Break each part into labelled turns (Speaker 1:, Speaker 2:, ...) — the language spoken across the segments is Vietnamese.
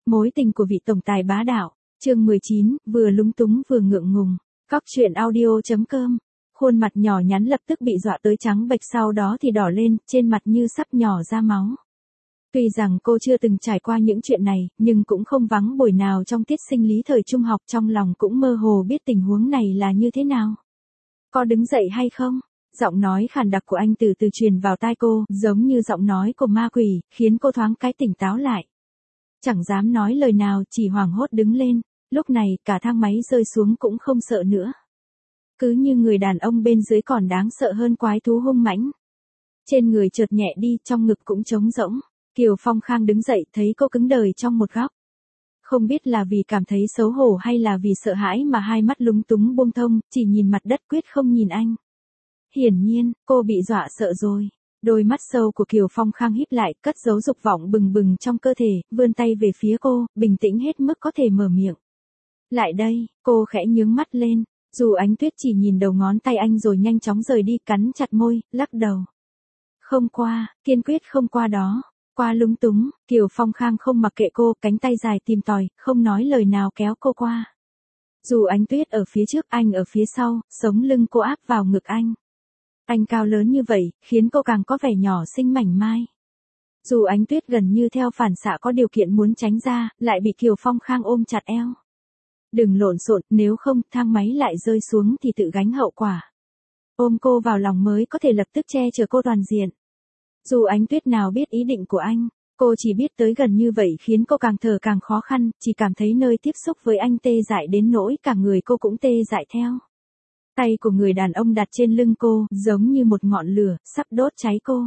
Speaker 1: Mối tình của vị tổng tài bá đạo. Chương 19, vừa lúng túng vừa ngượng ngùng. Cóc truyện audio.com. Khuôn mặt nhỏ nhắn lập tức bị dọa tới trắng bệch, sau đó thì đỏ lên, trên mặt như sắp nhỏ ra máu. Tuy rằng cô chưa từng trải qua những chuyện này, nhưng cũng không vắng buổi nào trong tiết sinh lý thời trung học, trong lòng cũng mơ hồ biết tình huống này là như thế nào. Có đứng dậy hay không? Giọng nói khàn đặc của anh từ từ truyền vào tai cô, giống như giọng nói của ma quỷ, khiến cô thoáng cái tỉnh táo lại. Chẳng dám nói lời nào, chỉ hoảng hốt đứng lên. Lúc này, cả thang máy rơi xuống cũng không sợ nữa. Cứ như người đàn ông bên dưới còn đáng sợ hơn quái thú hung mãnh. Trên người chợt nhẹ đi, trong ngực cũng trống rỗng. Kiều Phong Khang đứng dậy, thấy cô cứng đờ trong một góc. Không biết là vì cảm thấy xấu hổ hay là vì sợ hãi mà hai mắt lúng túng buông thông, chỉ nhìn mặt đất quyết không nhìn anh. Hiển nhiên, cô bị dọa sợ rồi. Đôi mắt sâu của Kiều Phong Khang híp lại, cất giấu dục vọng bừng bừng trong cơ thể, vươn tay về phía cô, bình tĩnh hết mức có thể mở miệng. Lại đây, cô khẽ nhướng mắt lên. Dù Ánh Tuyết chỉ nhìn đầu ngón tay anh rồi nhanh chóng rời đi, cắn chặt môi, lắc đầu. Không qua, kiên quyết không qua đó. Qua lúng túng, Kiều Phong Khang không mặc kệ cô, cánh tay dài tìm tòi, không nói lời nào kéo cô qua. Dù Ánh Tuyết ở phía trước, anh ở phía sau, sống lưng cô áp vào ngực anh. Anh cao lớn như vậy, khiến cô càng có vẻ nhỏ xinh mảnh mai. Dù Ánh Tuyết gần như theo phản xạ có điều kiện muốn tránh ra, lại bị Kiều Phong Khang ôm chặt eo. Đừng lộn xộn, nếu không, thang máy lại rơi xuống thì tự gánh hậu quả. Ôm cô vào lòng mới có thể lập tức che chở cô toàn diện. Dù Ánh Tuyết nào biết ý định của anh, cô chỉ biết tới gần như vậy khiến cô càng thở càng khó khăn, chỉ cảm thấy nơi tiếp xúc với anh tê dại đến nỗi cả người cô cũng tê dại theo. Tay của người đàn ông đặt trên lưng cô, giống như một ngọn lửa, sắp đốt cháy cô.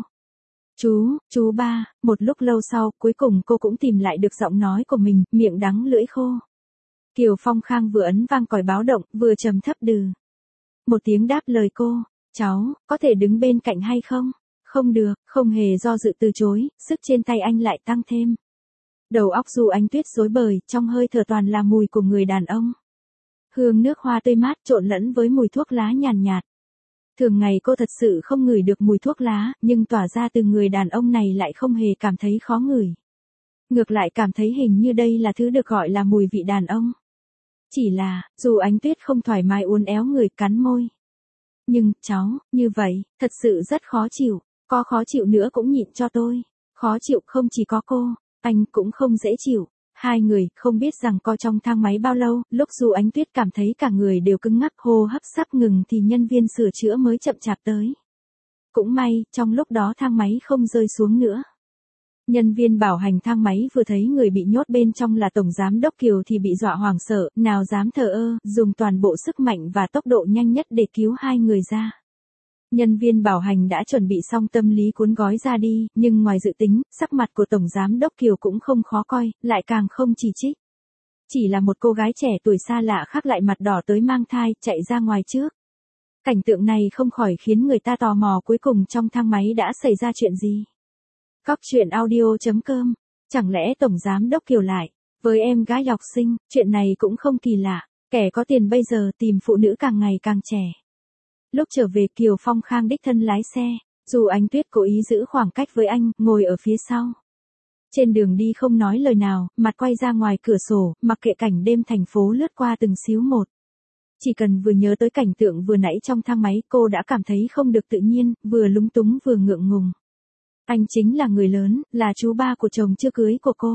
Speaker 1: Chú ba, một lúc lâu sau, cuối cùng cô cũng tìm lại được giọng nói của mình, miệng đắng lưỡi khô. Kiều Phong Khang vừa ấn vang còi báo động, vừa trầm thấp đừ. Một tiếng đáp lời cô, cháu, có thể đứng bên cạnh hay không? Không được, không hề do dự từ chối, sức trên tay anh lại tăng thêm. Đầu óc Dù Ánh Tuyết rối bời, trong hơi thở toàn là mùi của người đàn ông. Hương nước hoa tươi mát trộn lẫn với mùi thuốc lá nhàn nhạt. Thường ngày cô thật sự không ngửi được mùi thuốc lá, nhưng tỏa ra từ người đàn ông này lại không hề cảm thấy khó ngửi. Ngược lại cảm thấy hình như đây là thứ được gọi là mùi vị đàn ông. Chỉ là, Dù Ánh Tuyết không thoải mái uốn éo người, cắn môi. Nhưng, cháu, như vậy, thật sự rất khó chịu, có khó chịu nữa cũng nhịn cho tôi. Khó chịu không chỉ có cô, anh cũng không dễ chịu. Hai người không biết rằng co trong thang máy bao lâu, lúc Dù Ánh Tuyết cảm thấy cả người đều cứng ngắc, hô hấp sắp ngừng thì nhân viên sửa chữa mới chậm chạp tới. Cũng may, trong lúc đó thang máy không rơi xuống nữa. Nhân viên bảo hành thang máy vừa thấy người bị nhốt bên trong là Tổng Giám đốc Kiều thì bị dọa hoảng sợ, nào dám thờ ơ, dùng toàn bộ sức mạnh và tốc độ nhanh nhất để cứu hai người ra. Nhân viên bảo hành đã chuẩn bị xong tâm lý cuốn gói ra đi, nhưng ngoài dự tính, sắc mặt của Tổng Giám đốc Kiều cũng không khó coi, lại càng không chỉ trích. Chỉ là một cô gái trẻ tuổi xa lạ khác lại mặt đỏ tới mang thai, chạy ra ngoài trước. Cảnh tượng này không khỏi khiến người ta tò mò cuối cùng trong thang máy đã xảy ra chuyện gì. Cóc truyện audio.com. Chẳng lẽ Tổng Giám đốc Kiều lại với em gái học sinh, chuyện này cũng không kỳ lạ, kẻ có tiền bây giờ tìm phụ nữ càng ngày càng trẻ. Lúc trở về Kiều Phong Khang đích thân lái xe, Dù Ánh Tuyết cố ý giữ khoảng cách với anh, ngồi ở phía sau. Trên đường đi không nói lời nào, mặt quay ra ngoài cửa sổ, mặc kệ cảnh đêm thành phố lướt qua từng xíu một. Chỉ cần vừa nhớ tới cảnh tượng vừa nãy trong thang máy, cô đã cảm thấy không được tự nhiên, vừa lúng túng vừa ngượng ngùng. Anh chính là người lớn, là chú ba của chồng chưa cưới của cô.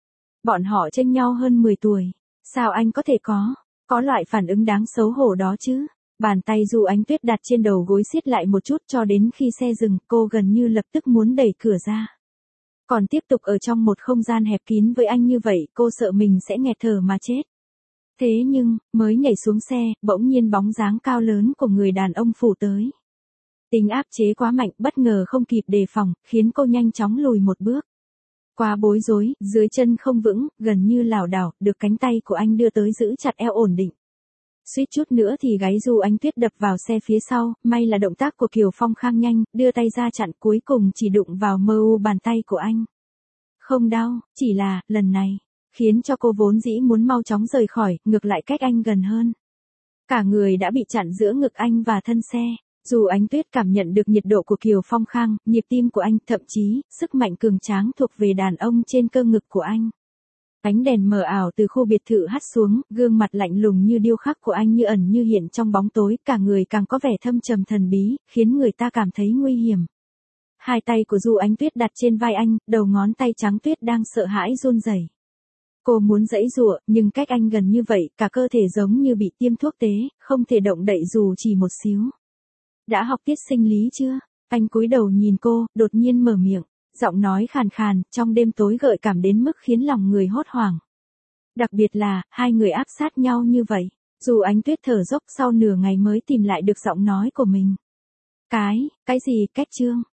Speaker 1: Bọn họ chênh nhau hơn 10 tuổi. Sao anh có thể có loại phản ứng đáng xấu hổ đó chứ? Bàn tay Dù Ánh Tuyết đặt trên đầu gối siết lại một chút cho đến khi xe dừng, cô gần như lập tức muốn đẩy cửa ra. Còn tiếp tục ở trong một không gian hẹp kín với anh như vậy, cô sợ mình sẽ nghẹt thở mà chết. Thế nhưng, mới nhảy xuống xe, bỗng nhiên bóng dáng cao lớn của người đàn ông phủ tới. Tính áp chế quá mạnh, bất ngờ không kịp đề phòng, khiến cô nhanh chóng lùi một bước. Quá bối rối, dưới chân không vững, gần như lảo đảo, được cánh tay của anh đưa tới giữ chặt eo ổn định. Suýt chút nữa thì gáy Dù Ánh Tuyết đập vào xe phía sau, may là động tác của Kiều Phong Khang nhanh, đưa tay ra chặn, cuối cùng chỉ đụng vào bàn tay của anh. Không đau, chỉ là, lần này, khiến cho cô vốn dĩ muốn mau chóng rời khỏi, ngược lại cách anh gần hơn. Cả người đã bị chặn giữa ngực anh và thân xe. Dù Ánh Tuyết cảm nhận được nhiệt độ của Kiều Phong Khang, nhịp tim của anh, thậm chí, sức mạnh cường tráng thuộc về đàn ông trên cơ ngực của anh. Ánh đèn mờ ảo từ khu biệt thự hắt xuống, gương mặt lạnh lùng như điêu khắc của anh như ẩn như hiện trong bóng tối, cả người càng có vẻ thâm trầm thần bí, khiến người ta cảm thấy nguy hiểm. Hai tay của Du Ánh Tuyết đặt trên vai anh, đầu ngón tay trắng tuyết đang sợ hãi run rẩy. Cô muốn giãy giụa, nhưng cách anh gần như vậy, cả cơ thể giống như bị tiêm thuốc tế, không thể động đậy dù chỉ một xíu. Đã học tiết sinh lý chưa? Anh cúi đầu nhìn cô, đột nhiên mở miệng, giọng nói khàn khàn, trong đêm tối gợi cảm đến mức khiến lòng người hốt hoảng. Đặc biệt là, hai người áp sát nhau như vậy, Du Ánh Tuyết thở dốc sau nửa ngày mới tìm lại được giọng nói của mình. Cái gì, cách Trương?